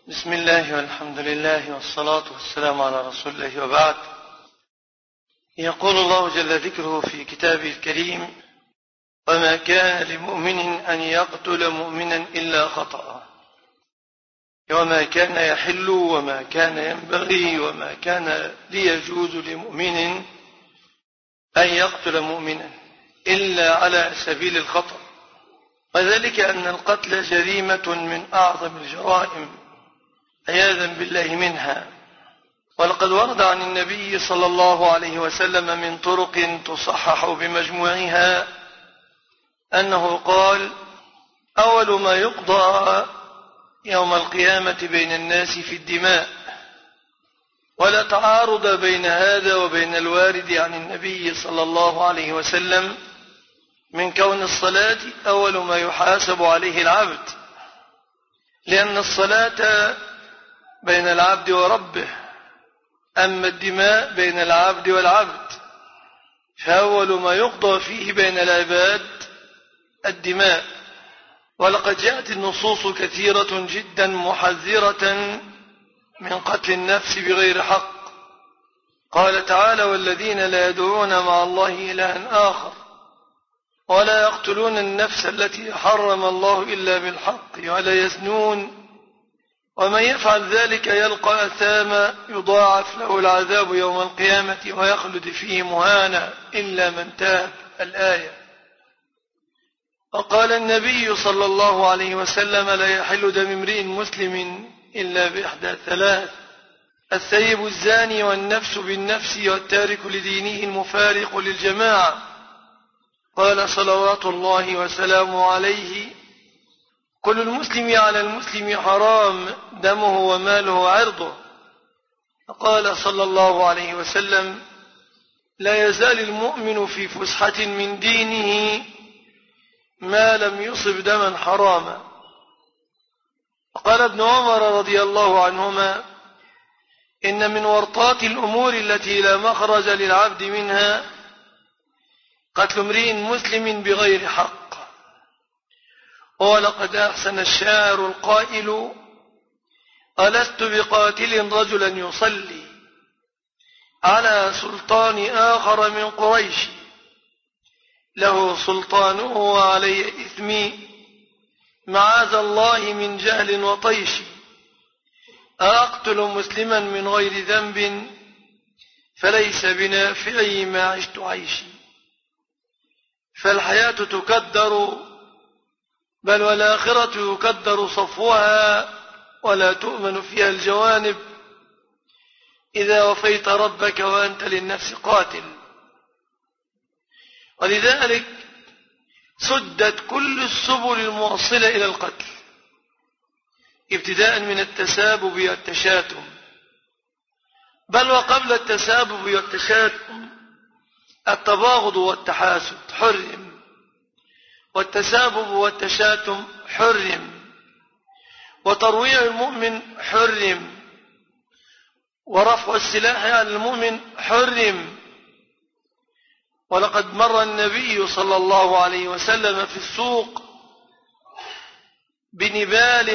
بسم الله والحمد لله والصلاة والسلام على رسول الله وبعد. يقول الله جل ذكره في كتابه الكريم: وما كان لمؤمن أن يقتل مؤمنا إلا خطأ، وما كان يحل وما كان ينبغي وما كان ليجوز لمؤمن أن يقتل مؤمنا إلا على سبيل الخطأ، وذلك أن القتل جريمة من أعظم الجرائم عياذا بالله منها. ولقد ورد عن النبي صلى الله عليه وسلم من طرق تصحح بمجموعها أنه قال: أول ما يقضى يوم القيامة بين الناس في الدماء. ولا تعارض بين هذا وبين الوارد عن النبي صلى الله عليه وسلم من كون الصلاة أول ما يحاسب عليه العبد، لأن الصلاة بين العبد وربه، أما الدماء بين العبد والعبد، فأول ما يقضى فيه بين العباد الدماء. ولقد جاءت النصوص كثيرة جدا محذرة من قتل النفس بغير حق. قال تعالى: والذين لا يدعون مع الله إلها آخر ولا يقتلون النفس التي حرم الله إلا بالحق ولا يزنون ومن يفعل ذلك يلقى أثاما يضاعف له العذاب يوم القيامة ويخلد فيه مهانا إلا من تاب. الآية. وقال النبي صلى الله عليه وسلم: لا يحل دم امرئ مسلم إلا بإحدى ثلاث: الثيب الزاني والنفس بالنفس والتارك لدينه المفارق للجماعة. قال صلوات الله وسلامه عليه: كل المسلم على المسلم حرام دمه وماله وعرضه. قال صلى الله عليه وسلم: لا يزال المؤمن في فسحة من دينه ما لم يصب دما حراما. وقال ابن عمر رضي الله عنهما: إن من ورطات الأمور التي لا مخرج للعبد منها قتل امرئ مسلم بغير حق. ولقد أحسن الشاعر القائل: ألست بقاتل رجلا يصلي على سلطان آخر من قريش له سلطانه وعلي إثمي معاذ الله من جهل وطيش. أقتل مسلما من غير ذنب فليس بنافعي ما عشت عيشي. فالحياة تكدر، بل والآخرة يكدر صفوها ولا تؤمن فيها الجوانب إذا وفيت ربك وأنت للنفس قاتل. ولذلك سدت كل السبل الموصلة إلى القتل، ابتداء من التسابب والتشاتم، بل وقبل التسابب والتشاتم التباغض والتحاسد حرم، والتسابب والتشاتم حرم، وترويع المؤمن حرم، ورفع السلاح على المؤمن حرم. ولقد مر النبي صلى الله عليه وسلم في السوق بنبال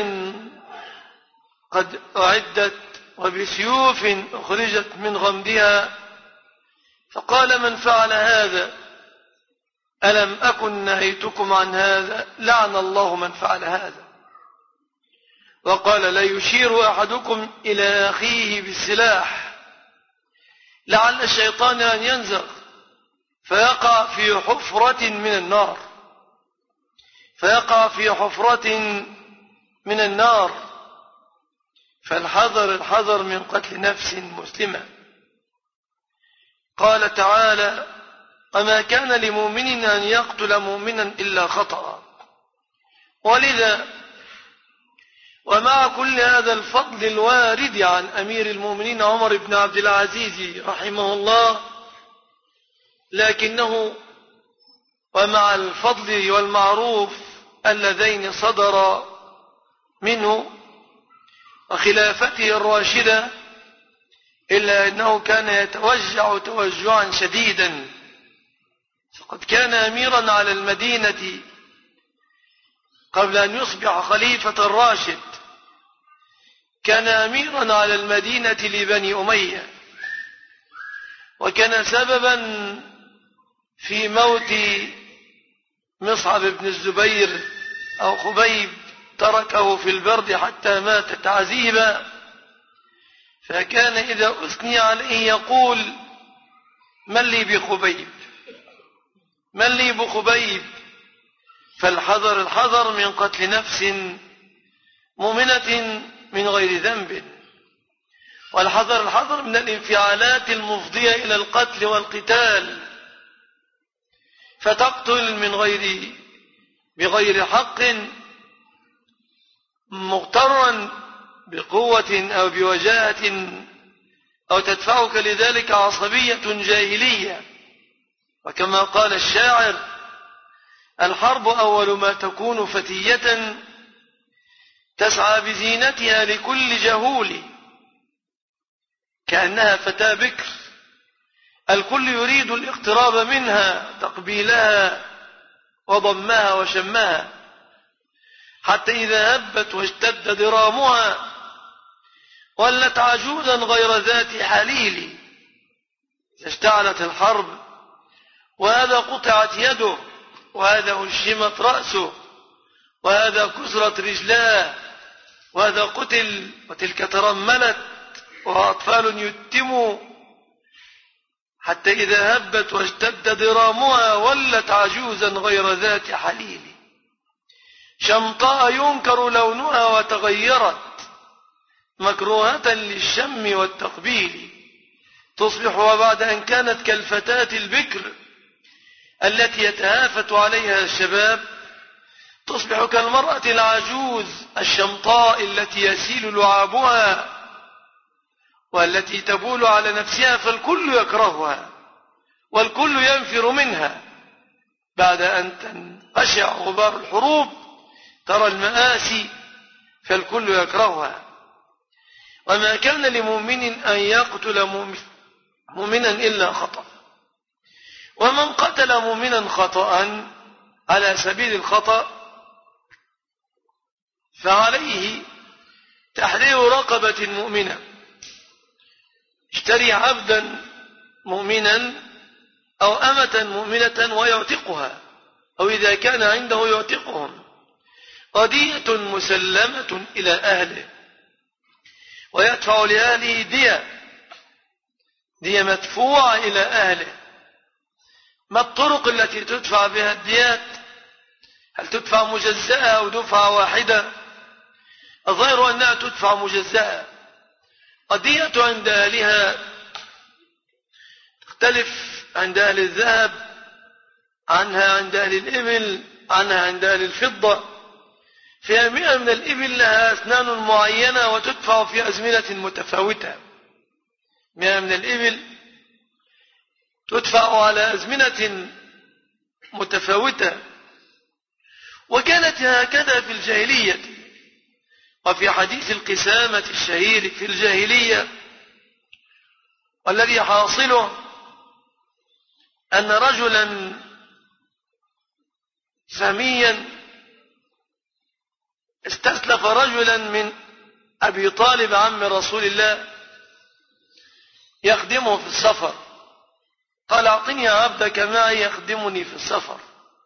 قد أعدت وبسيوف أخرجت من غمدها، فقال: من فعل هذا؟ ألم أكن نهيتكم عن هذا؟ لعن الله من فعل هذا. وقال: لا يشير أحدكم إلى أخيه بالسلاح لعل الشيطان أن ينزغ فيقع في حفرة من النار، فيقع في حفرة من النار. فالحذر الحذر من قتل نفس مسلمة. قال تعالى: وما كان لمؤمن أن يقتل مؤمنا إلا خطأ. ولذا ومع كل هذا الفضل الوارد عن أمير المؤمنين عمر بن عبد العزيز رحمه الله، لكنه ومع الفضل والمعروف اللذين صدر منه وخلافته الراشدة، إلا أنه كان يتوجع توجعا شديدا. فقد كان أميرا على المدينة قبل أن يصبح خليفة الراشد، كان أميرا على المدينة لبني أمية، وكان سببا في موت مصعب بن الزبير أو خبيب، تركه في البرد حتى مات تعذيبا. فكان إذا أثني عليه يقول: من لي بخبيب، من لي بخبيب. فالحذر الحذر من قتل نفس مؤمنة من غير ذنب، والحذر الحذر من الانفعالات المفضية إلى القتل والقتال، فتقتل بغير حق مغترا بقوة أو بوجاهة، أو تدفعك لذلك عصبية جاهلية. وكما قال الشاعر: الحرب أول ما تكون فتية تسعى بزينتها لكل جهول، كأنها فتاة بكر الكل يريد الاقتراب منها، تقبيلها وضمها وشمها، حتى إذا هبت واشتد ضرامها ولت عجوزا غير ذات حليل. اشتعلت الحرب وهذا قطعت يده، وهذا هشمت رأسه، وهذا كسرت رجلاه، وهذا قتل، وتلك ترملت، وأطفال يتموا، حتى إذا هبت واشتد ضرامها ولت عجوزا غير ذات حليل. شمطاء ينكر لونها وتغيرت، مكروهة للشم والتقبيل. تصبح وبعد أن كانت كالفتاة البكر التي يتهافت عليها الشباب، تصبح كالمرأة العجوز الشمطاء التي يسيل لعابها والتي تبول على نفسها، فالكل يكرهها والكل ينفر منها. بعد أن تنقشع غبار الحروب ترى المآسي، فالكل يكرهها. وما كان لمؤمن أن يقتل مؤمنا إلا خطأ، ومن قتل مؤمنا خطأ على سبيل الخطأ فعليه تحرير رقبة مؤمنة، اشتري عبدا مؤمنا أو أمة مؤمنة ويعتقها، أو إذا كان عنده يعتقهم، ودية مسلمة إلى أهله، ويدفع لأهله دية مدفوعة إلى أهله. ما الطرق التي تدفع بها الديات؟ هل تدفع مجزأة أو دفعة واحدة؟ الظاهر أنها تدفع مجزأة. الدية عند أهلها تختلف، عند أهل الذهب عنها عند أهل الإبل، عنها عند أهل الفضة. فيها 100 من الإبل لها أسنان معينة وتدفع في أزمنة متفاوتة. 100 من الإبل تدفع على أزمنة متفاوتة، وكانت هكذا في الجاهلية. وفي حديث القسامة الشهير في الجاهلية والذي حاصله أن رجلا ساميا استسلف رجلا من أبي طالب عم رسول الله يخدمه في السفر، قال: أعطني عبدك معي يخدمني في السفر.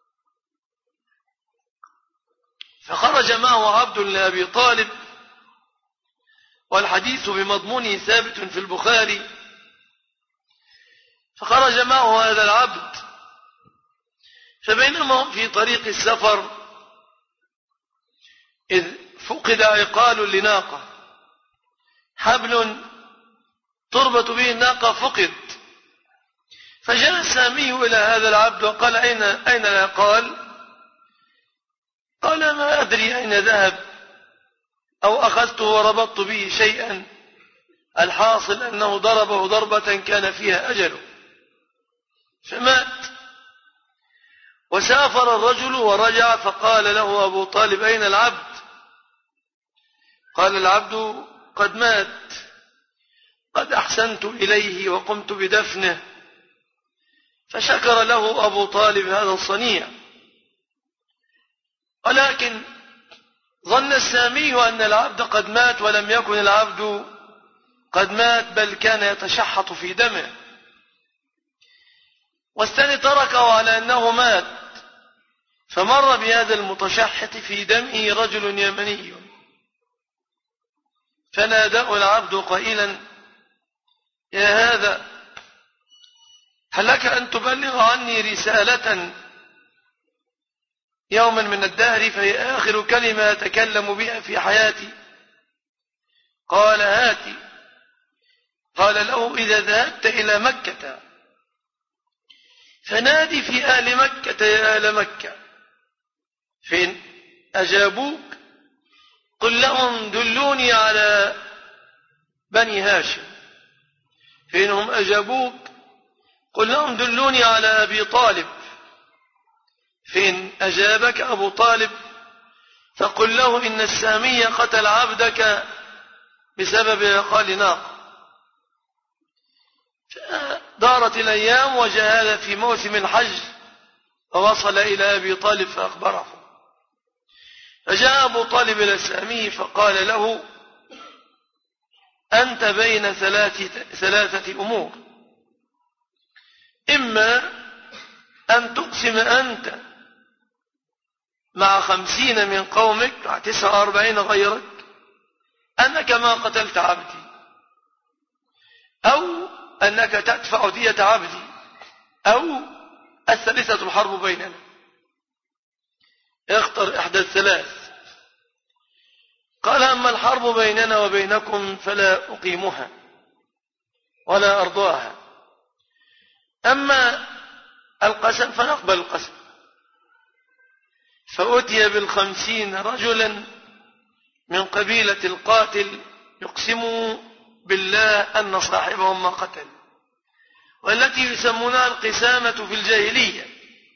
فخرج معه عبد لأبي طالب، والحديث بمضمونه ثابت في البخاري. فخرج معه هذا العبد، فبينما هم في طريق السفر إذ فقد عقال لناقة، حبل تربط به الناقة فقد. فجاء السامي إلى هذا العبد وقال: أين العقال؟ قال: ما أدري أين ذهب، أو أخذته وربطت به شيئا، الحاصل أنه ضربه ضربة كان فيها أجله فمات. وسافر الرجل ورجع، فقال له أبو طالب: أين العبد؟ قال العبد: قد مات، قد أحسنت إليه وقمت بدفنه. فشكر له أبو طالب هذا الصنيع، ولكن ظن السامي أن العبد قد مات، ولم يكن العبد قد مات، بل كان يتشحط في دمه. والثاني تركه على أنه مات، فمر بهذا المتشحط في دمه رجل يمني، فناداه العبد قائلا: يا هذا، هل لك أن تبلغ عني رسالة يوما من الدهر فهي آخر كلمة أتكلم بها في حياتي؟ قال: هاتي. قال له: إذا ذهبت إلى مكة فنادي في أهل مكة: يا أهل مكة، فإن أجابوك قل لهم دلوني على بني هاشم، فإنهم أجابوك قل لهم دلوني على أبي طالب، فإن أجابك أبو طالب فقل له إن السامي قتل عبدك بسبب عقال ناقة. دارت الأيام، وجاء هذا في موسم الحج، فوصل إلى أبي طالب فأخبره. فجاء أبو طالب إلى السامي فقال له: أنت بين ثلاثة أمور، إما أن تقسم أنت مع 50 من قومك، مع 49 غيرك، أنك ما قتلت عبدي، أو أنك تدفع دية عبدي، أو الثالثة الحرب بيننا. اختر إحدى الثلاث. قال: أما الحرب بيننا وبينكم فلا أقيمها ولا أرضاها، أما القسم فنقبل القسم. فأتي 50 رجلا من قبيلة القاتل يقسموا بالله أن صاحبهم ما قتل، والتي يسمونها القسامة في الجاهلية.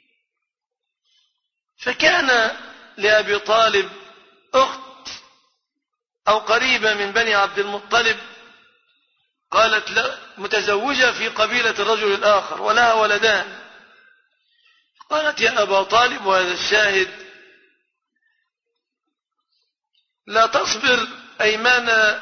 فكان لأبي طالب أخت أو قريبة من بني عبد المطلب، قالت لا، متزوجة في قبيلة الرجل الآخر ولها ولدان. قالت: يا أبا طالب، وهذا الشاهد، لا تصبر أيمان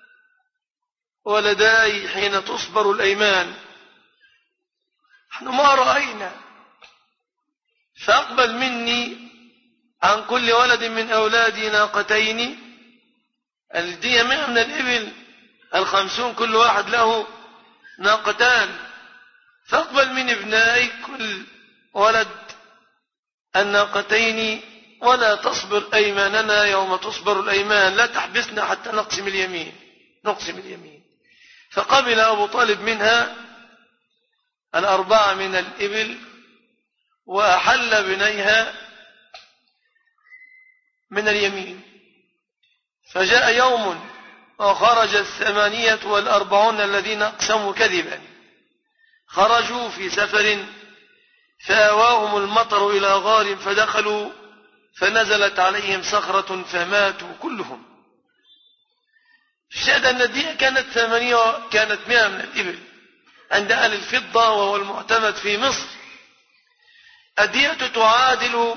ولداي حين تصبر الأيمان، نحن ما رأينا، فأقبل مني عن كل ولد من أولادي ناقتين، الدية 100 من الإبل، 50 كل واحد له ناقتان، فأقبل من ابنائي كل ولد الناقتين، ولا تصبر أيماننا يوم تصبر الأيمان، لا تحبسنا حتى نقسم اليمين. فقبل أبو طالب منها 4 من الإبل، وأحل بنيها من اليمين. فجاء يوم وخرج 48 الذين أقسموا كذبا، خرجوا في سفر، فآواهم المطر إلى غار فدخلوا، فنزلت عليهم صخرة فماتوا كلهم. الشاهد أن الدية كانت 100 من الإبل عند أهل الفضة، وهو المعتمد في مصر. الدية تعادل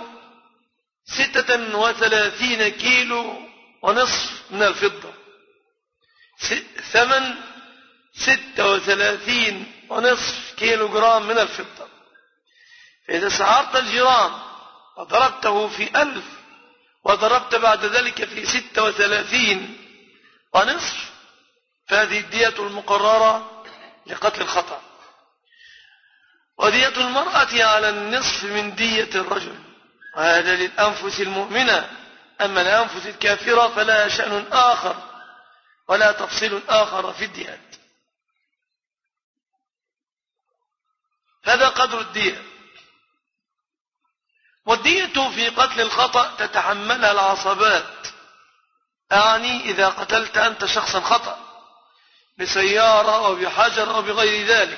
36 كيلو ونصف من الفضة، ثمن 36.5 كيلو جرام من الفضة. فإذا سعرت الجرام وضربته في 1000 وضربت بعد ذلك في 36.5، فهذه الدية المقررة لقتل الخطأ. ودية المرأة على النصف من دية الرجل، وهذا للأنفس المؤمنة. أما الأنفس الكافرة فلا شأن آخر ولا تفصيل آخر في الديات. هذا قدر الدية. والدية في قتل الخطأ تتحملها العصبات، أعني إذا قتلت أنت شخصا خطأ بسيارة أو بحجر أو بغير ذلك.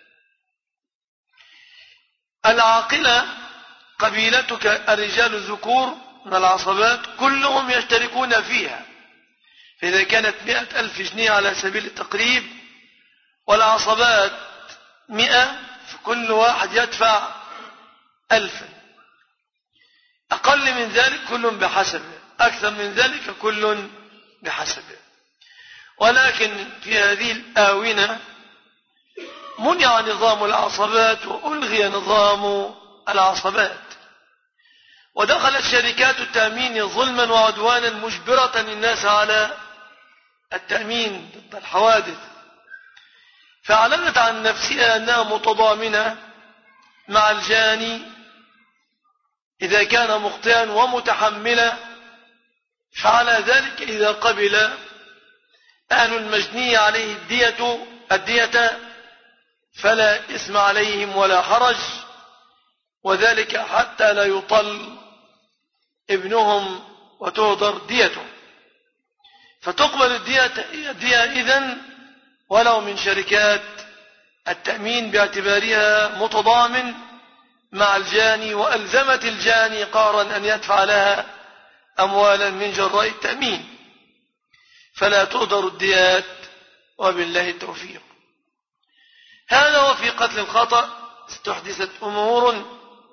العاقلة قبيلتك الرجال الذكور من العصبات كلهم يشتركون فيها، فإذا كانت 100,000 جنيه على سبيل التقريب، والعصبات 100، فكل واحد يدفع 1000. أقل من ذلك كلهم بحسب. أكثر من ذلك كل بحسبه. ولكن في هذه الآونة منع نظام العصبات وألغي نظام العصبات، ودخلت شركات التأمين ظلما وعدوانا مجبرة الناس على التأمين ضد الحوادث، فأعلنت عن نفسها أنها متضامنة مع الجاني إذا كان مخطئا ومتحملة، فعلى ذلك إذا قبل أهل المجني عليه الدية فلا إثم عليهم ولا حرج، وذلك حتى لا يطل ابنهم وتهدر ديته، فتقبل الدية إذن ولو من شركات التأمين باعتبارها متضامن مع الجاني، وألزمت الجاني قهرا أن يدفع لها أموالا من جراء التأمين، فلا تهدر الديات وبالله التوفيق. هذا وفي قتل الخطأ استحدثت أمور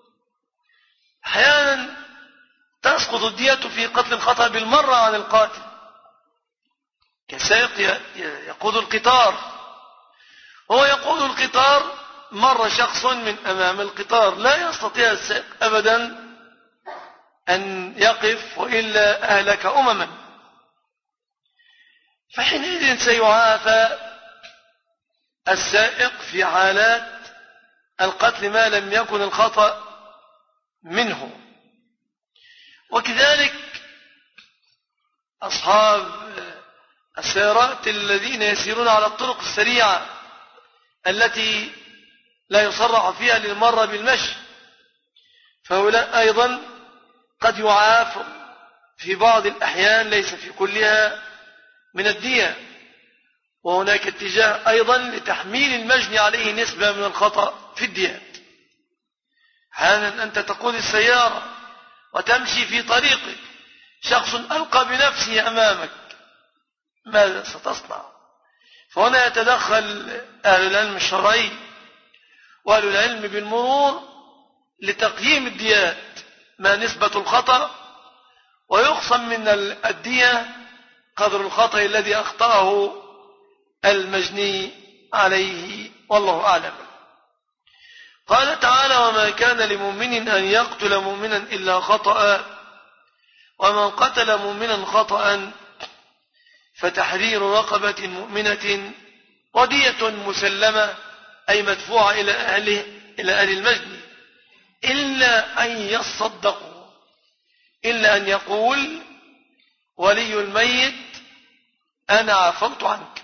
أحيانا تسقط الدية في قتل الخطأ بالمرة عن القاتل، كسائق يقود القطار، هو يقود القطار، مر شخص من أمام القطار لا يستطيع السائق أبدا أن يقف وإلا أهلك أمما، فحينئذ سيعافى السائق في حالات القتل ما لم يكن الخطأ منه. وكذلك أصحاب السيارات الذين يسيرون على الطرق السريعة التي لا يصرح فيها للمرة بالمشي، فهؤلاء أيضا قد يعافوا في بعض الأحيان ليس في كلها من الدية. وهناك اتجاه أيضا لتحميل المجني عليه نسبة من الخطأ في الديات. حالا أنت تقود السيارة وتمشي في طريقك، شخص ألقى بنفسه أمامك، ماذا ستصنع؟ فهنا يتدخل أهل العلم الشرعي وأهل العلم بالمرور لتقييم الديات ما نسبة الخطأ، ويخصم من الدية قدر الخطأ الذي أخطأه المجني عليه، والله أعلم. قال تعالى: وما كان لمؤمن أن يقتل مؤمنا إلا خطأ، ومن قتل مؤمنا خطأ فتحرير رقبة مؤمنة ودية مسلمة، أي مدفوعة إلى أهل المجني، إلا أن يصدقوا، إلا أن يقول ولي الميت أنا عفوت عنك.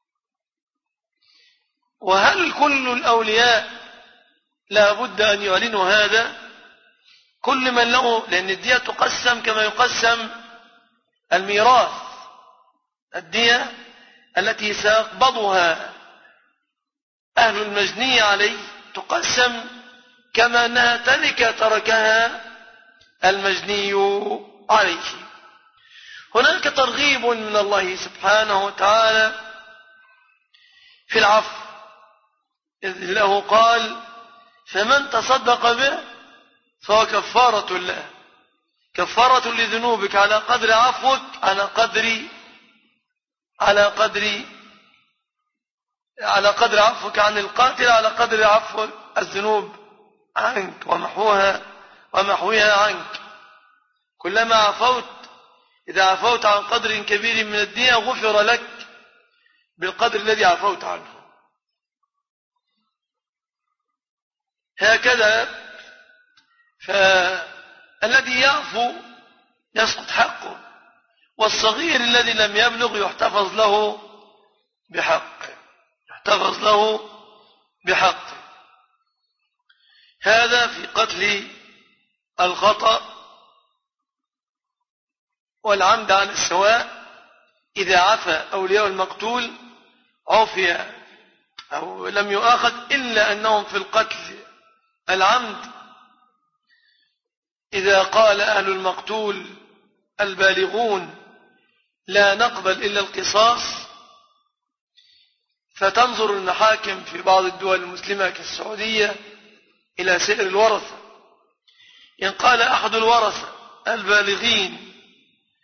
وهل كل الأولياء لا بد أن يعلنوا هذا؟ كل من له، لأن الدية تقسم كما يقسم الميراث، الدية التي سيقبضها أهل المجني عليه تقسم كما أنها تركها المجني عليه. هناك ترغيب من الله سبحانه وتعالى في العفو، إذ له قال: فمن تصدق به فهو كفارة له، كفارة لذنوبك على قدر عفوك، على قدر عفوك عن القاتل، على قدر عفو الذنوب عنك ومحوها عنك. كلما عفوت، إذا عفوت عن قدر كبير من الدية غفر لك بالقدر الذي عفوت عنه. هكذا فالذي يعفو يسقط حقه، والصغير الذي لم يبلغ يحتفظ له بحقه. هذا في قتل الخطأ والعمد عن السواء. إذا عفى أولياء المقتول عفي أو لم يؤاخذ، إلا أنهم في القتل العمد إذا قال أهل المقتول البالغون لا نقبل إلا القصاص، فتنظر المحاكم في بعض الدول المسلمة كالسعودية إلى سائر الورثة. إن قال أحد الورثة البالغين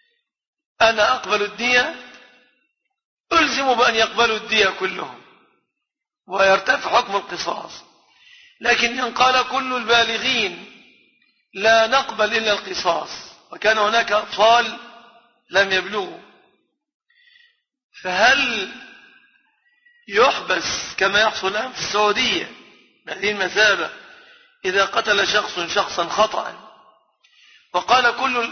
أنا أقبل الدية ألزم بأن يقبلوا الدية كلهم ويرتفع حكم القصاص. لكن إن قال كل البالغين لا نقبل إلا القصاص وكان هناك أطفال لم يبلغوا، فهل يحبس كما يحصل الآن في السعودية بهذه المثابة إذا قتل شخص شخصا خطأ وقال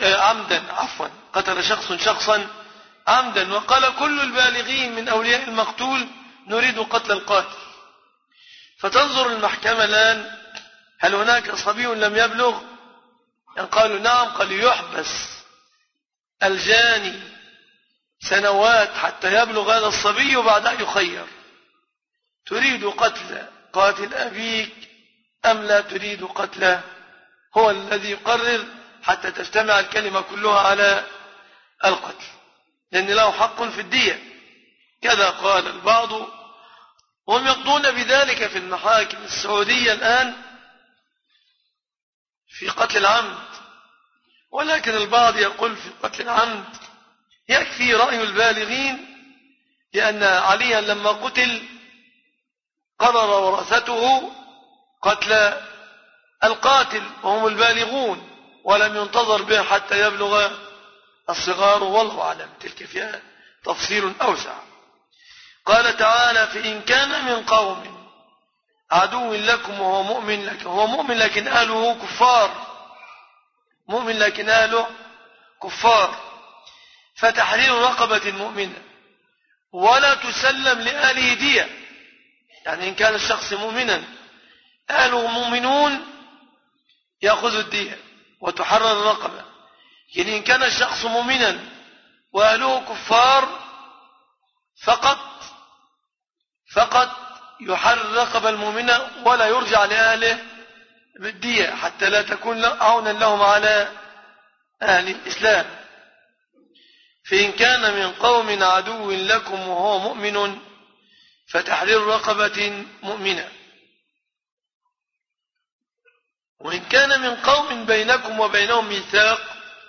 قتل شخص شخصا عمدا وقال كل البالغين من أولياء المقتول نريد قتل القاتل، فتنظر المحكمة الآن هل هناك صبي لم يبلغ؟ إن قالوا نعم قالوا يحبس الجاني سنوات حتى يبلغ هذا الصبي وبعدها يخير، تريد قاتل أبيك أم لا تريد قتله؟ هو الذي يقرر حتى تجتمع الكلمة كلها على القتل، لأن له حق في الدية كذا قال البعض، وهم يقضون بذلك في المحاكم السعودية الآن في قتل العمد. ولكن البعض يقول في قتل العمد يكفي رأي البالغين، لأن عليا لما قتل قرر ورثته قتل القاتل وهم البالغون ولم ينتظر به حتى يبلغ الصغار، والله أعلم، تلك فيها تفصيل أوسع. قال تعالى فإن كان من قوم عدو لكم وهو مؤمن لكن أهله كفار فتحرير رقبة مؤمنة ولا تسلم لأهله دية، يعني إن كان الشخص مؤمنا أهله مؤمنون يأخذ الدية وتحرر الرقبة، يعني إن كان الشخص مؤمنا وأهله كفار فقط يحرر الرقبة المؤمنة ولا يرجع لأهله بالدية حتى لا تكون عونا لهم على أهل الإسلام. فإن كان من قوم عدو لكم وهو مؤمن فتحرير رقبة مؤمنة، وإن كان من قوم بينكم وبينهم ميثاق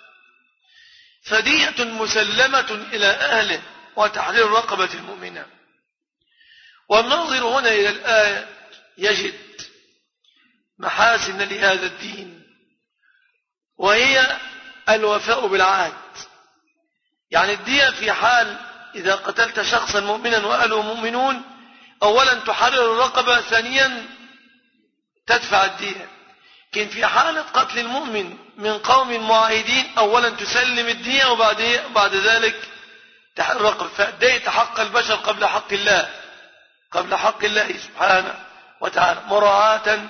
فدية مسلمة إلى أهله وتحرير رقبة مؤمنة. والناظر هنا إلى الآية يجد محاسن لهذا الدين، وهي الوفاء بالعهد. يعني الدية في حال إذا قتلت شخصا مؤمنا وأهله مؤمنون أولا تحرر الرقبة، ثانيا تدفع الدية. لكن في حالة قتل المؤمن من قوم معاهدين أولا تسلم الدية وبعد ذلك تحرر الرقبة، فأديت حق البشر قبل حق الله سبحانه وتعالى، مراعاة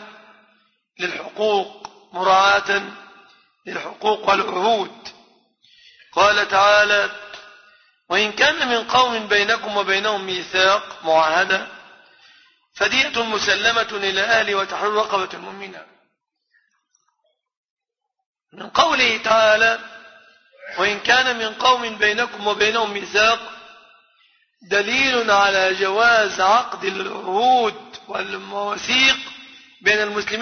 للحقوق والعهود. قال تعالى وإن كان من قوم بينكم وبينهم ميثاق معاهدة فدية مسلمة إلى أهله وتحرير رقبة مؤمنة. من قوله تعالى وإن كان من قوم بينكم وبينهم ميثاق دليل على جواز عقد العهود والمواثيق بين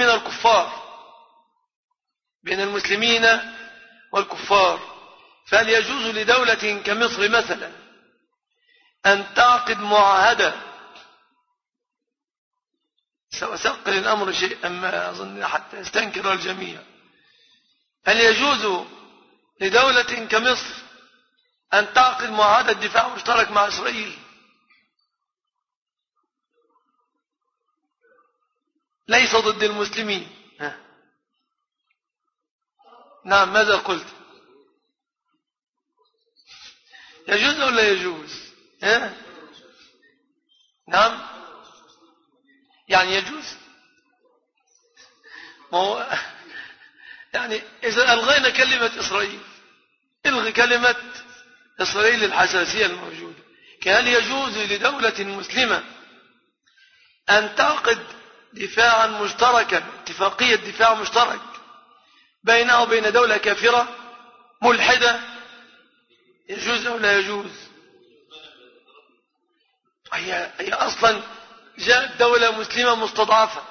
المسلمين والكفار. فهل يجوز لدولة كمصر مثلا أن تعقد معاهدة، سأثقل الأمر شيئا ما أظن حتى يستنكر الجميع، هل يجوز لدولة كمصر أن تعقد معاهدة دفاع مشترك مع إسرائيل؟ ليس ضد المسلمين. نعم، ماذا قلت؟ يجوز ولا يجوز؟ نعم، يعني يجوز. يعني إذا ألغينا كلمة إسرائيل، إلغي كلمة إسرائيل الحساسية الموجودة. هل يجوز لدولة مسلمة أن تعقد دفاعا مشتركا، اتفاقية دفاع مشترك بينها وبين دولة كافرة ملحدة؟ يجوز أو لا يجوز؟ هي أصلا جاءت دولة مسلمة مستضعفة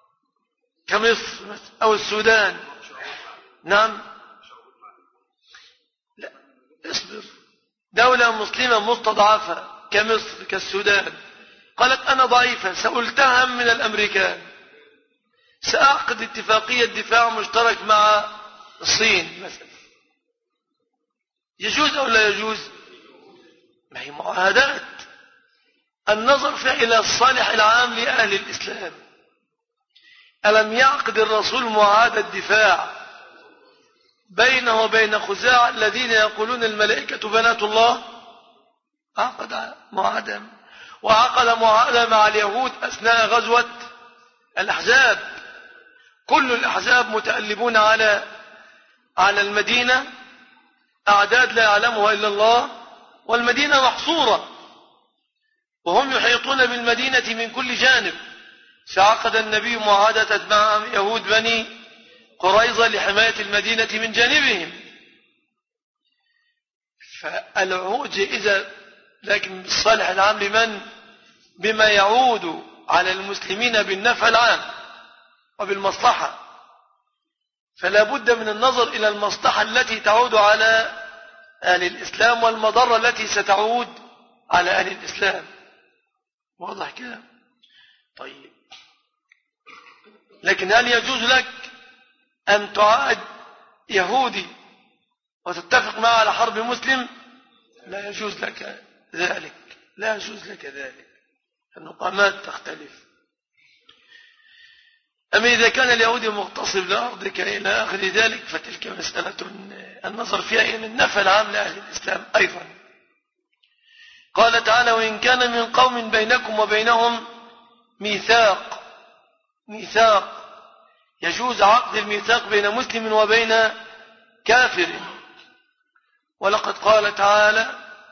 كمصر أو السودان. نعم، لا اصبر، دولة مسلمة مستضعفة كمصر كالسودان قالت أنا ضعيفة سألتهم من الأمريكان، سأعقد اتفاقية دفاع مشترك مع الصين مثلا، يجوز أو لا يجوز؟ ما هي معاهدات النظر فيها إلى الصالح العام لأهل الإسلام. ألم يعقد الرسول معاهدة دفاع بينه وبين خزاعة الذين يقولون الملائكة بنات الله؟ عقد معاهدة، وعقد معاهدة مع اليهود أثناء غزوة الأحزاب. كل الأحزاب متألبون على المدينة، أعداد لا يعلمها إلا الله، والمدينة محصورة وهم يحيطون بالمدينة من كل جانب، فعقد النبي معاهدة مع يهود بني قريظة لحماية المدينة من جانبهم. فالعهود جائزة، لكن بالصالح العام لمن؟ بما يعود على المسلمين بالنفع العام وبالمصلحة. فلا بد من النظر إلى المصلحة التي تعود على أهل الإسلام والمضرة التي ستعود على أهل الإسلام. واضح كده؟ طيب، لكن هل يجوز لك أن تعاهد يهودي وتتفق معه على حرب مسلم؟ لا يجوز لك ذلك، لا يجوز لك ذلك، النقامات تختلف. أما إذا كان اليهودي مغتصب لأرضك إلى آخر ذلك فتلك مسألة النظر فيها إلى النفع العام لأهل الإسلام أيضا. قال تعالى: وإن كان من قوم بينكم وبينهم ميثاق. يجوز عقد الميثاق بين مسلم وبين كافر. ولقد قال تعالى: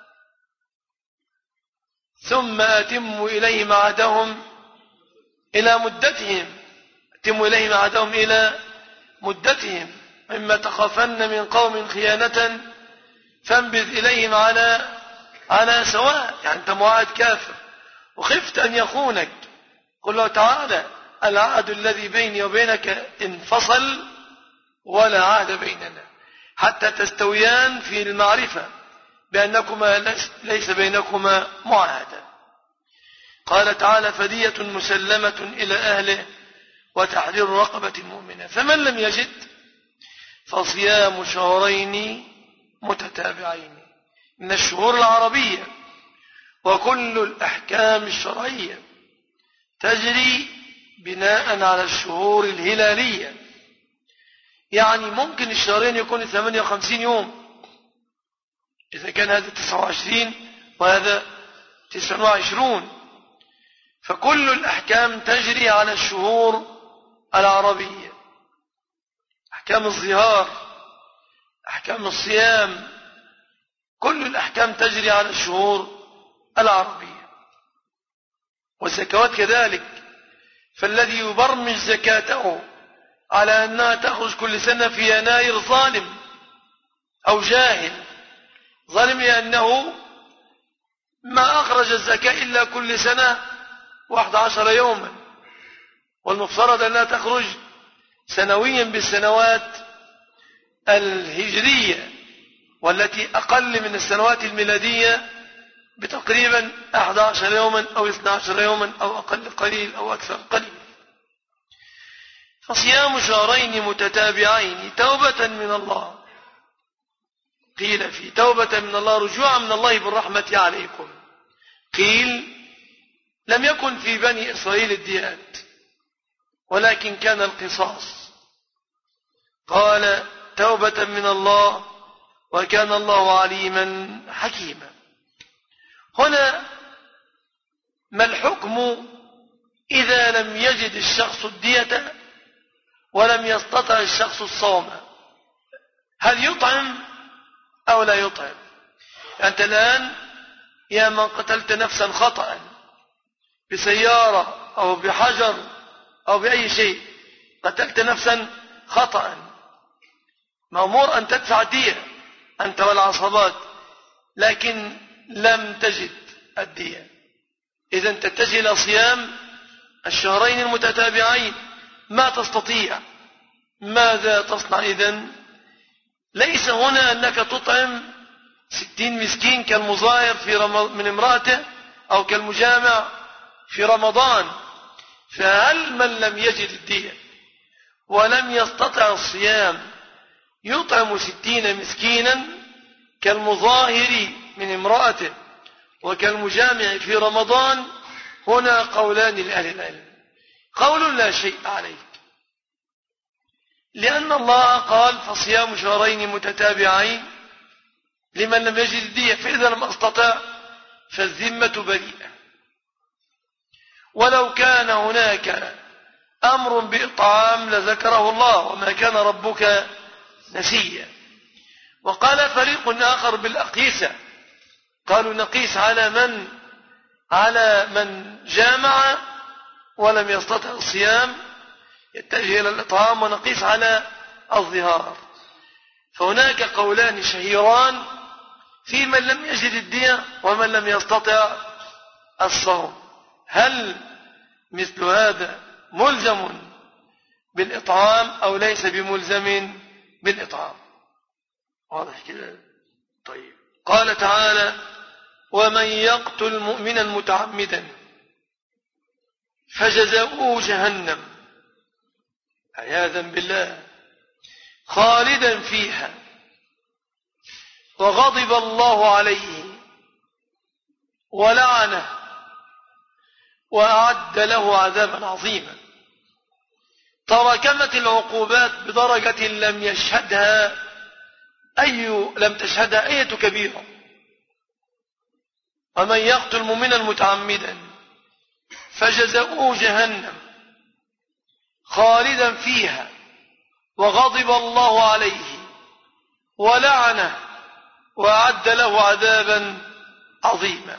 ثم أتموا إليهم عهدهم إلى مدتهم. أتموا إليهم عهدهم إلى مدتهم، مما تخافن من قوم خيانة فانبذ إليهم على سواء. يعني أنت معاهد كافر وخفت أن يخونك، قل له تعالى: العهد الذي بيني وبينك انفصل ولا عهد بيننا، حتى تستويان في المعرفة بأنكما ليس بينكما معاهدة. قال تعالى: فدية مسلمة إلى أهله وتحرير رقبة مؤمنة، فمن لم يجد فصيام شهرين متتابعين من الشهور العربية. وكل الأحكام الشرعية تجري بناء على الشهور الهلالية، يعني ممكن الشهرين يكون 58 يوم إذا كان هذا 29 وهذا 29. فكل الأحكام تجري على الشهور العربية، أحكام الظهار، أحكام الصيام، كل الأحكام تجري على الشهور العربية. والزكوات كذلك، فالذي يبرمج زكاته على أنها تخرج كل سنة في يناير ظالم أو جاهل. ظالم لأنه ما أخرج الزكاة إلا كل سنة 11 يوما، والمفترض أنها تخرج سنويا بالسنوات الهجرية، والتي أقل من السنوات الميلادية بتقريبا 11 يوما أو 12 يوما أو أقل قليل أو أكثر قليل. فصيام شهرين متتابعين توبة من الله. قيل في توبة من الله رجوعا من الله بالرحمة عليكم. قيل لم يكن في بني إسرائيل الديات ولكن كان القصاص. قال توبة من الله وكان الله عليما حكيما. هنا ما الحكم إذا لم يجد الشخص الدية ولم يستطع الشخص الصوم؟ هل يطعم أو لا يطعم؟ أنت الآن يا من قتلت نفسا خطأ بسيارة أو بحجر أو بأي شيء، قتلت نفسا خطأ، مأمور أن تدفع الدية أنت والعصابات، لكن لم تجد الدية. إذن تتجه إلى صيام الشهرين المتتابعين. ما تستطيع، ماذا تصنع إذن؟ ليس هنا أنك تطعم 60 مسكين كالمظاهر من امرأته أو كالمجامع في رمضان. فهل من لم يجد الدية ولم يستطع الصيام يطعم 60 مسكينا كالمظاهر من امرأته وكالمجامع في رمضان؟ هنا قولان لأهل العلم. قول لا شيء عليه، لأن الله قال فصيام شهرين متتابعين لمن لم يجد الدية، فإذا لم أستطع فالذمة بريئة. ولو كان هناك أمر بإطعام لذكره الله وما كان ربك نسيا. وقال فريق آخر بالأقيسة، قالوا نقيس على من جامع ولم يستطع الصيام يتجه إلى الإطعام، ونقيس على الظهار. فهناك قولان شهيران في من لم يجد الدية ومن لم يستطع الصوم. هل مثل هذا ملزم بالإطعام أو ليس بملزم بالإطعام؟ واضح كده؟ طيب. قال تعالى ومن يقتل مؤمنا متعمدا فجزاؤه جهنم عياذا بالله خالدا فيها وغضب الله عليه ولعنه وأعد له عذابا عظيما. تراكمت العقوبات بدرجة لم تشهدها أية كبيرة. ومن يقتل مؤمنا متعمدا فجزاؤه جهنم خالدا فيها وغضب الله عليه ولعنه وأعد له عذابا عظيما.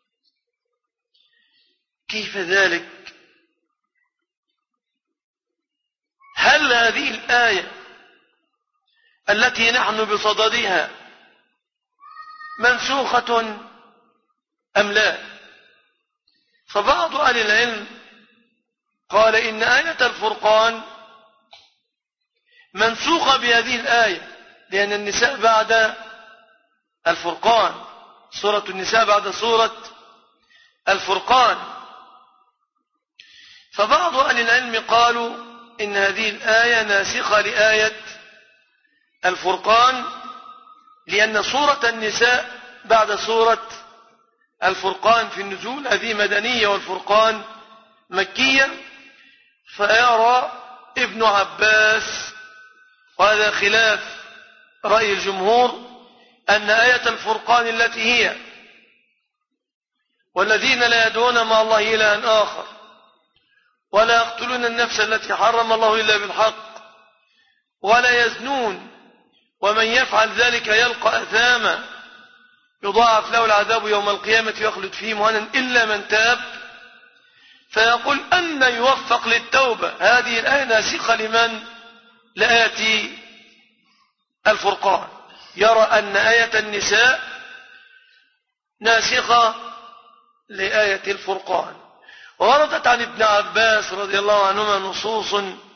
كيف ذلك؟ هل هذه الآية التي نحن بصددها منسوخة أم لا؟ فبعض أهل العلم قال إن آية الفرقان منسوخة بهذه الآية، لأن النساء بعد الفرقان، سورة النساء بعد سورة الفرقان. فبعض أهل العلم قالوا إن هذه الآية ناسخة لآية الفرقان، لأن سورة النساء بعد سورة الفرقان في النزول، هذه مدنية والفرقان مكية. فيرى ابن عباس، وهذا خلاف رأي الجمهور، أن آية الفرقان التي هي والذين لا يدعون مع الله إلها آخر ولا يقتلون النفس التي حرم الله إلا بالحق ولا يزنون ومن يفعل ذلك يلقى أثاما يضاعف له العذاب يوم القيامة يخلد فيه مهانا إلا من تاب. فيقول أن يوفق للتوبة. هذه الآية ناسخة لمن؟ لآية الفرقان. يرى أن آية النساء ناسخة لآية الفرقان. ووردت عن ابن عباس رضي الله عنهما نصوص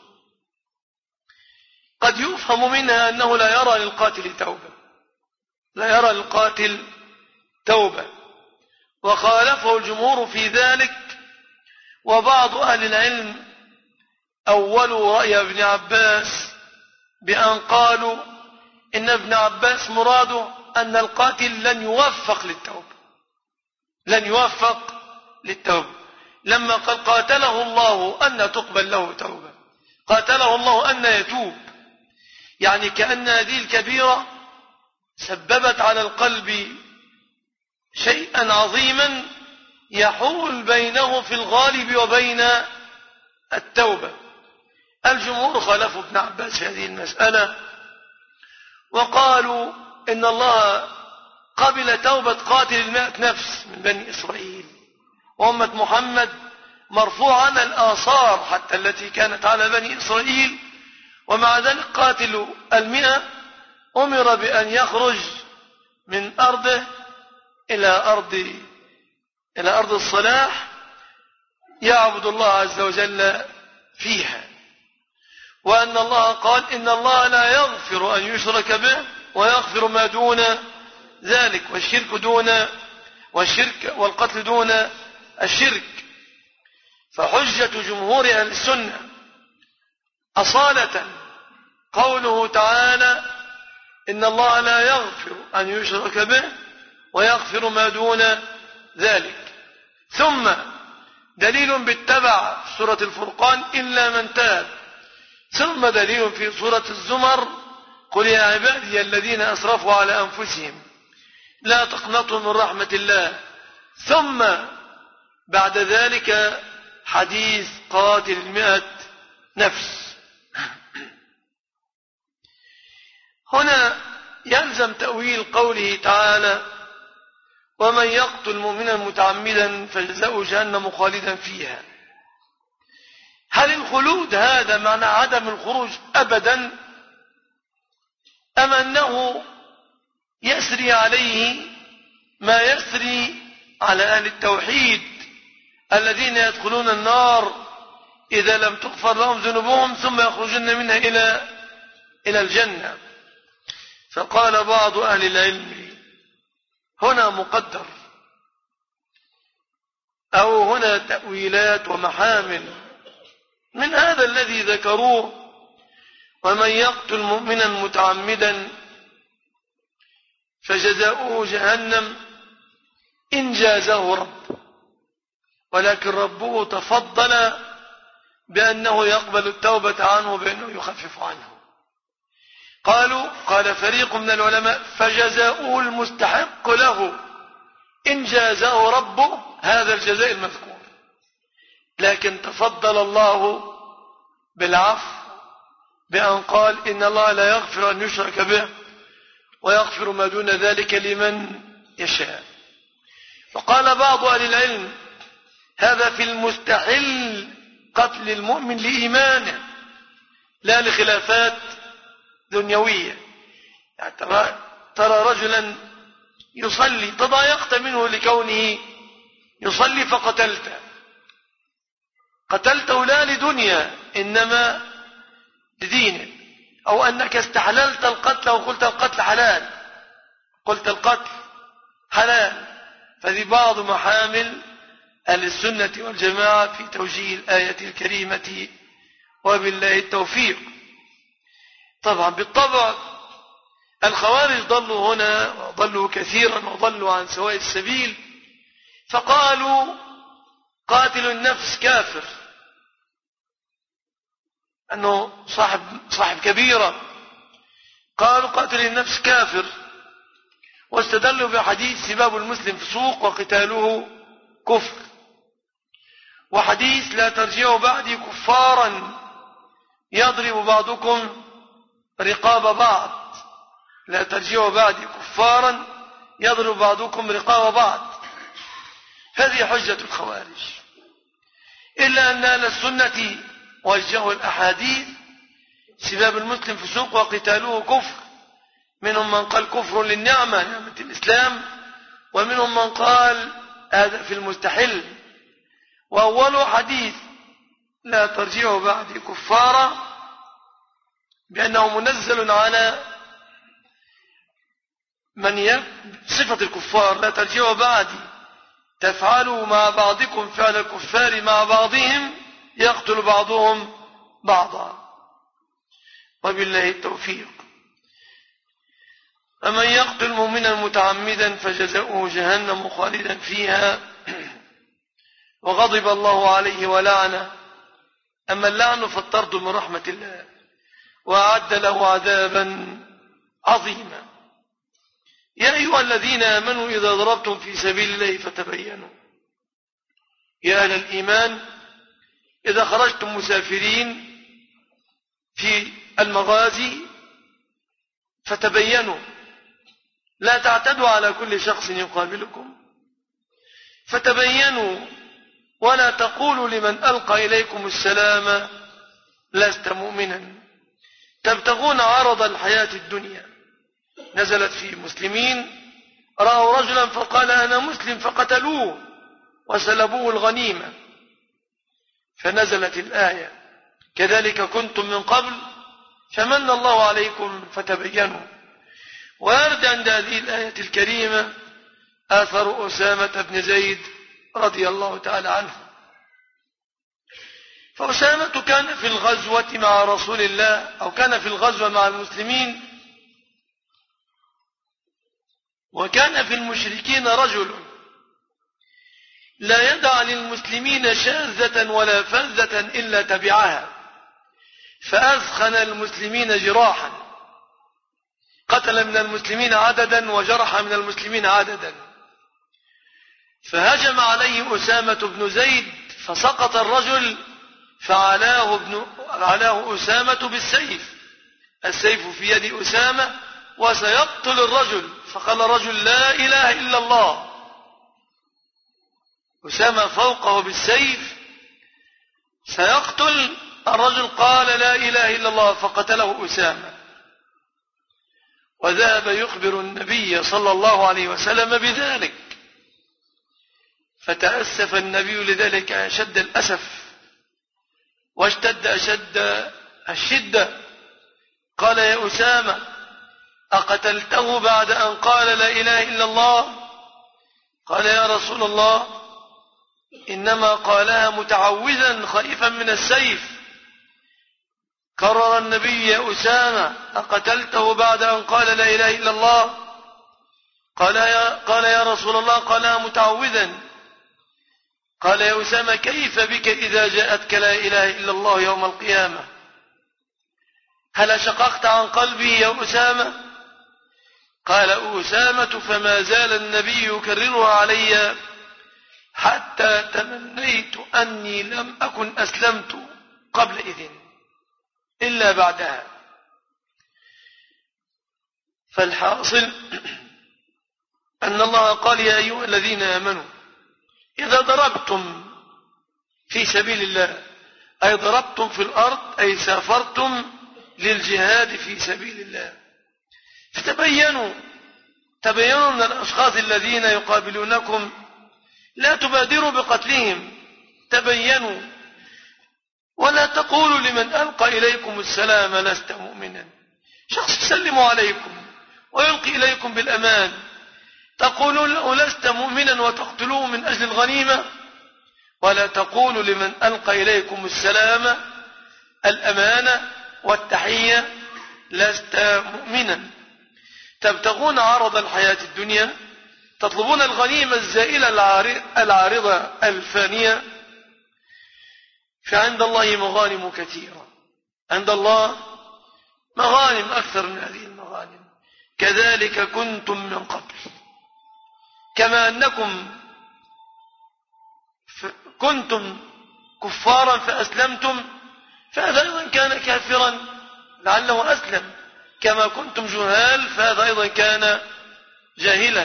قد يفهم منها أنه لا يرى للقاتل توبة، لا يرى للقاتل توبة، وخالفه الجمهور في ذلك. وبعض أهل العلم أولوا رأي ابن عباس بأن قالوا إن ابن عباس مراده أن القاتل لن يوفق للتوبة، لن يوفق للتوبة، لما قال قاتله الله أن تقبل له توبة، قاتله الله أن يتوب، يعني كأن هذه الكبيرة سببت على القلب شيئا عظيما يحول بينه في الغالب وبين التوبة. الجمهور خالفوا ابن عباس في هذه المسألة، وقالوا إن الله قبل توبة قاتل 100 نفس من بني إسرائيل، وأمة محمد مرفوع عنها الآثار حتى التي كانت على بني إسرائيل. ومع ذلك قاتل 100 أمر بأن يخرج من أرضه إلى أرض الصلاح يعبد الله عز وجل فيها. وأن الله قال إن الله لا يغفر أن يشرك به ويغفر ما دون ذلك، والقتل دون الشرك. فحجة جمهور أهل السنة أصالة قوله تعالى: إن الله لا يغفر أن يشرك به ويغفر ما دون ذلك. ثم دليل باتبع سورة الفرقان: إلا من تاب. ثم دليل في سورة الزمر: قل يا عبادي الذين أسرفوا على أنفسهم لا تقنطوا من رحمة الله. ثم بعد ذلك حديث قاتل 100 نفس. هنا يلزم تأويل قوله تعالى: ومن يقتل مؤمنا متعمدا فجزاؤه جهنم خالدا فيها. هل الخلود هذا معنى عدم الخروج أبدا، أم أنه يسري عليه ما يسري على أهل التوحيد الذين يدخلون النار إذا لم تغفر لهم ذنوبهم ثم يخرجون منها إلى الجنة؟ فقال بعض أهل العلم: هنا مقدر، أو هنا تأويلات ومحامل من هذا الذي ذكروه: ومن يقتل مؤمنا متعمدا فجزاؤه جهنم إن جازه رب، ولكن ربه تفضل بأنه يقبل التوبة عنه وبأنه يخفف عنه. قال فريق من العلماء: فجزاؤه المستحق له إن جازه ربه هذا الجزاء المذكور، لكن تفضل الله بالعفو بأن قال: إن الله لا يغفر أن يشرك به ويغفر ما دون ذلك لمن يشاء. وقال بعض أهل العلم: هذا في المستحل قتل المؤمن لإيمانه لا لخلافات دنيوية. يعني ترى رجلا يصلي تضايقت منه لكونه يصلي قتلته لا لدنيا إنما لدينه، أو أنك استحللت القتل وقلت القتل حلال، قلت القتل حلال. فذي بعض محامل أهل السنة والجماعة في توجيه الآية الكريمة، وبالله التوفيق. طبعا بالطبع الخوارج ضلوا هنا وضلوا كثيرا وضلوا عن سواء السبيل، فقالوا قاتل النفس كافر، أنه صاحب كبيرة، قالوا قاتل النفس كافر، واستدلوا بحديث سباب المسلم فسوق وقتاله كفر، وحديث لا ترجعوا بعدي كفارا يضرب بعضكم رقاب بعض، لا ترجعوا بعدي كفارا يضرب بعضكم رقاب بعض. هذه حجة الخوارج، إلا أن أهل السنة وجهوا الأحاديث سباب المسلم فسوق وقتاله كفر، منهم من قال كفر للنعمة، نعمة الإسلام، ومنهم من قال هذا في المستحل. وأول حديث لا ترجعوا بعدي كفارا بأنه منزل على من صفة الكفار: لا ترجعوا بعدي تفعلوا مع بعضكم فعل الكفار مع بعضهم يقتل بعضهم بعضا، وبالله التوفيق. فمن يقتل مؤمنا متعمدا فجزاؤه جهنم خالدا فيها وغضب الله عليه ولعنه. أما اللعن فالطرد من رحمة الله، وأعد له عذابا عظيما. يا أيها الذين آمنوا إذا ضربتم في سبيل الله فتبينوا. يا أهل الإيمان، إذا خرجتم مسافرين في المغازي فتبينوا، لا تعتدوا على كل شخص يقابلكم، فتبينوا ولا تقولوا لمن ألقى إليكم السلام لست مؤمنا تبتغون عرض الحياة الدنيا. نزلت في مسلمين رأوا رجلا فقال أنا مسلم فقتلوه وسلبوه الغنيمة، فنزلت الآية كذلك كنتم من قبل فمن الله عليكم فتبينوا. ويرد عند هذه الآية الكريمة آثر أسامة بن زيد رضي الله تعالى عنه. فأسامة كان في الغزوة مع رسول الله، أو كان في الغزوة مع المسلمين، وكان في المشركين رجل لا يدع للمسلمين شاذة ولا فذة إلا تبعها، فأثخن المسلمين جراحا، قتل من المسلمين عددا وجرح من المسلمين عددا. فهجم عليه أسامة بن زيد فسقط الرجل، فعلاه أسامة بالسيف، السيف في يد أسامة وسيقتل الرجل، فقال الرجل لا إله إلا الله. أسامة فوقه بالسيف سيقتل الرجل، قال لا إله إلا الله فقتله أسامة. وذهب يخبر النبي صلى الله عليه وسلم بذلك، فتأسف النبي لذلك أشد الأسف واشتد أشد الشدة. قال يا أسامة أقتلته بعد أن قال لا إله إلا الله؟ قال يا رسول الله إنما قالها متعوذا خائفا من السيف. كرر النبي يا أسامة أقتلته بعد أن قال لا إله إلا الله؟ قال يا رسول الله قالها متعوذا. قال يا أسامة كيف بك إذا جاءتك لا إله إلا الله يوم القيامة؟ هل شققت عن قلبي يا أسامة؟ قال أسامة فما زال النبي يكررها علي حتى تمنيت أني لم أكن أسلمت قبل إذن إلا بعدها. فالحاصل أن الله قال يا أيها الذين آمنوا إذا ضربتم في سبيل الله، أي ضربتم في الأرض، أي سافرتم للجهاد في سبيل الله، فتبينوا من الأشخاص الذين يقابلونكم، لا تبادروا بقتلهم، تبينوا، ولا تقولوا لمن ألقى إليكم السلام لست مؤمنا. شخص يسلم عليكم ويلقي إليكم بالأمان، تقولوا له لست مؤمنا وتقتلوه من أجل الغنيمة؟ ولا تقولوا لمن ألقى إليكم السلام الأمانة والتحية لست مؤمنا. تبتغون عرض الحياة الدنيا، تطلبون الغنيمة الزائلة العارضة الفانية، فعند الله مغانم كثيرة، عند الله مغانم أكثر من هذه المغانم. كذلك كنتم من قبل، كما أنكم كنتم كفارا فأسلمتم، فهذا أيضا كان كافرا لعله أسلم، كما كنتم جهال فهذا أيضا كان جاهلا.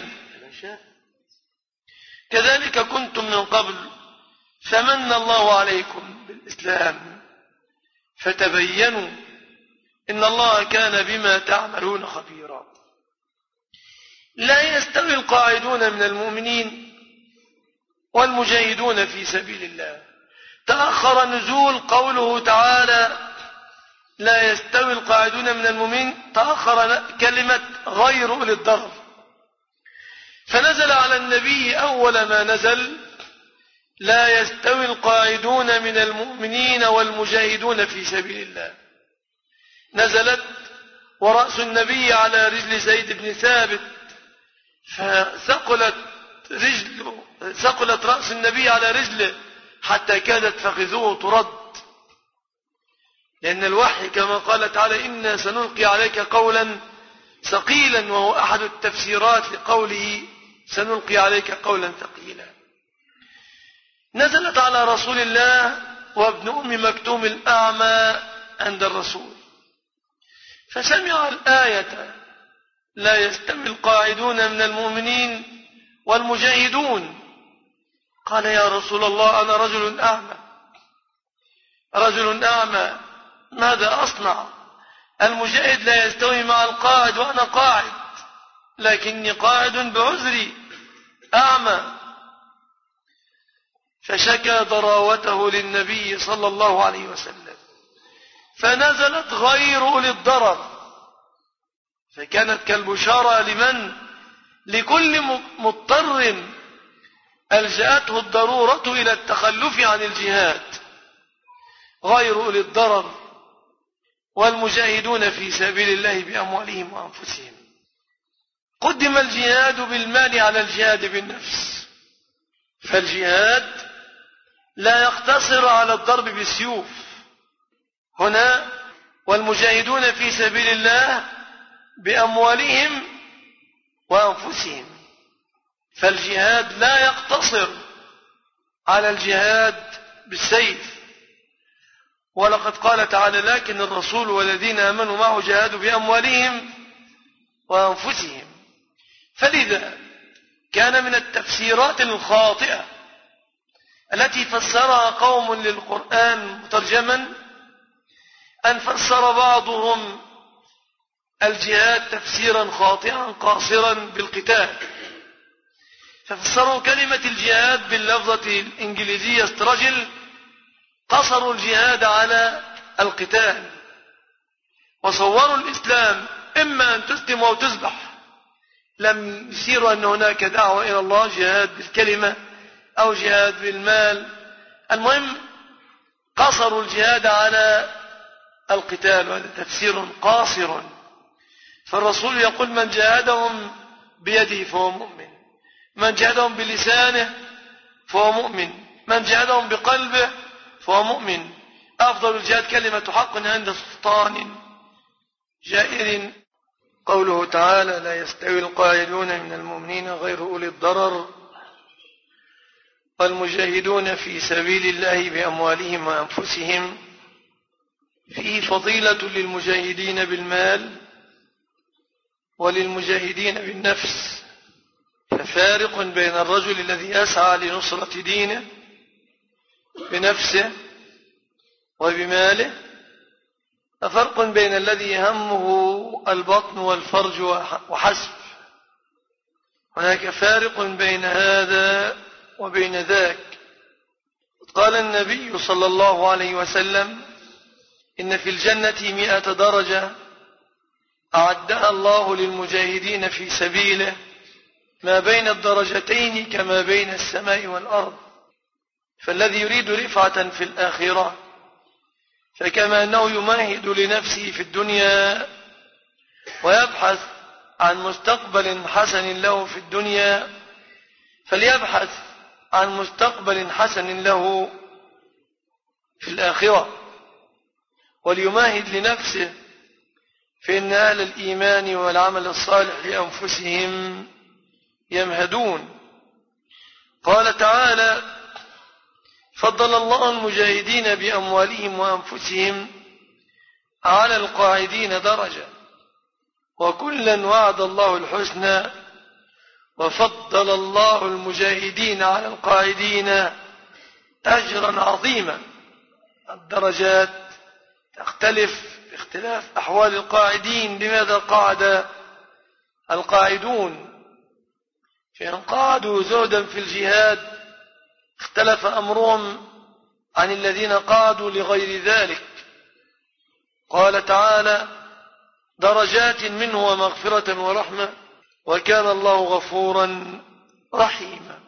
كذلك كنتم من قبل فمن الله عليكم بالإسلام فتبينوا إن الله كان بما تعملون خبيرا. لا يستوي القاعدون من المؤمنين والمجاهدون في سبيل الله. تأخر نزول قوله تعالى لا يستوي القاعدون من المؤمنين، تأخر كلمة غير أولي الضرر، فنزل على النبي أول ما نزل لا يستوي القاعدون من المؤمنين والمجاهدون في سبيل الله. نزلت ورأس النبي على رجل زيد بن ثابت، فثقلت رأس النبي على رجله حتى كادت فخذوه ترد، لأن الوحي كما قال تعالى إنا سنلقي عليك قولا ثقيلا، وهو أحد التفسيرات لقوله سنلقي عليك قولا ثقيلا. نزلت على رسول الله وابن أم مكتوم الأعمى عند الرسول، فسمع الآية لا يستوي القاعدون من المؤمنين والمجاهدون. قال يا رسول الله أنا رجل أعمى ماذا أصنع؟ المجاهد لا يستوي مع القاعد وأنا قاعد، لكني قاعد بعذري أعمى. فشكى ضراوته للنبي صلى الله عليه وسلم، فنزلت غير أولي الضرر، فكانت كالبشارة لمن؟ لكل مضطر ألجأته الضرورة إلى التخلف عن الجهاد، غير أولي الضرر والمجاهدون في سبيل الله بأموالهم وأنفسهم. قدم الجهاد بالمال على الجهاد بالنفس، فالجهاد لا يقتصر على الضرب بالسيوف هنا، والمجاهدون في سبيل الله بأموالهم وأنفسهم، فالجهاد لا يقتصر على الجهاد بالسيف. ولقد قال تعالى: لكن الرسول والذين آمنوا معه جاهدوا بأموالهم وأنفسهم. فلذا كان من التفسيرات الخاطئة التي فسرها قوم للقرآن مترجما أن فسر بعضهم الجهاد تفسيرا خاطئا قاصرا بالقتال، ففسروا كلمة الجهاد باللفظة الإنجليزية استراجل، قصروا الجهاد على القتال، وصوروا الإسلام إما أن تسلم أو تذبح، لم يسيروا أن هناك دعوة إلى الله، جهاد بالكلمة أو جهاد بالمال. المهم قصروا الجهاد على القتال، وهذا تفسير قاصر. فالرسول يقول: من جاهدهم بيده فهو مؤمن، من جاهدهم بلسانه فهو مؤمن، من جاهدهم بقلبه فهو مؤمن. أفضل الجهاد كلمة حق عند سلطان جائر. قوله تعالى: لا يستوي القاعدون من المؤمنين غير أولي الضرر والمجاهدون في سبيل الله بأموالهم وأنفسهم، فيه فضيلة للمجاهدين بالمال وللمجاهدين بالنفس، ففارق بين الرجل الذي يسعى لنصرة دينه بنفسه وبماله، ففرق بين الذي همه البطن والفرج وحسب. هناك فارق بين هذا وبين ذاك. قال النبي صلى الله عليه وسلم: إن في الجنة 100 درجة أعدها الله للمجاهدين في سبيله، ما بين الدرجتين كما بين السماء والأرض. فالذي يريد رفعة في الآخرة، فكما أنه يمهد لنفسه في الدنيا ويبحث عن مستقبل حسن له في الدنيا، فليبحث عن مستقبل حسن له في الآخرة، وليمهد لنفسه، فإن أهل الإيمان والعمل الصالح لأنفسهم يمهدون. قال تعالى: فضل الله المجاهدين بأموالهم وأنفسهم على القاعدين درجة، وكلا وعد الله الحسنى، وفضل الله المجاهدين على القاعدين أجرا عظيما. الدرجات تختلف باختلاف أحوال القاعدين. لماذا قعد القاعدون؟ فإن قعدوا زهدا في الجهاد اختلف أمرهم عن الذين قعدوا لغير ذلك. قال تعالى: درجات منه ومغفرة ورحمة، وكان الله غفورا رحيما.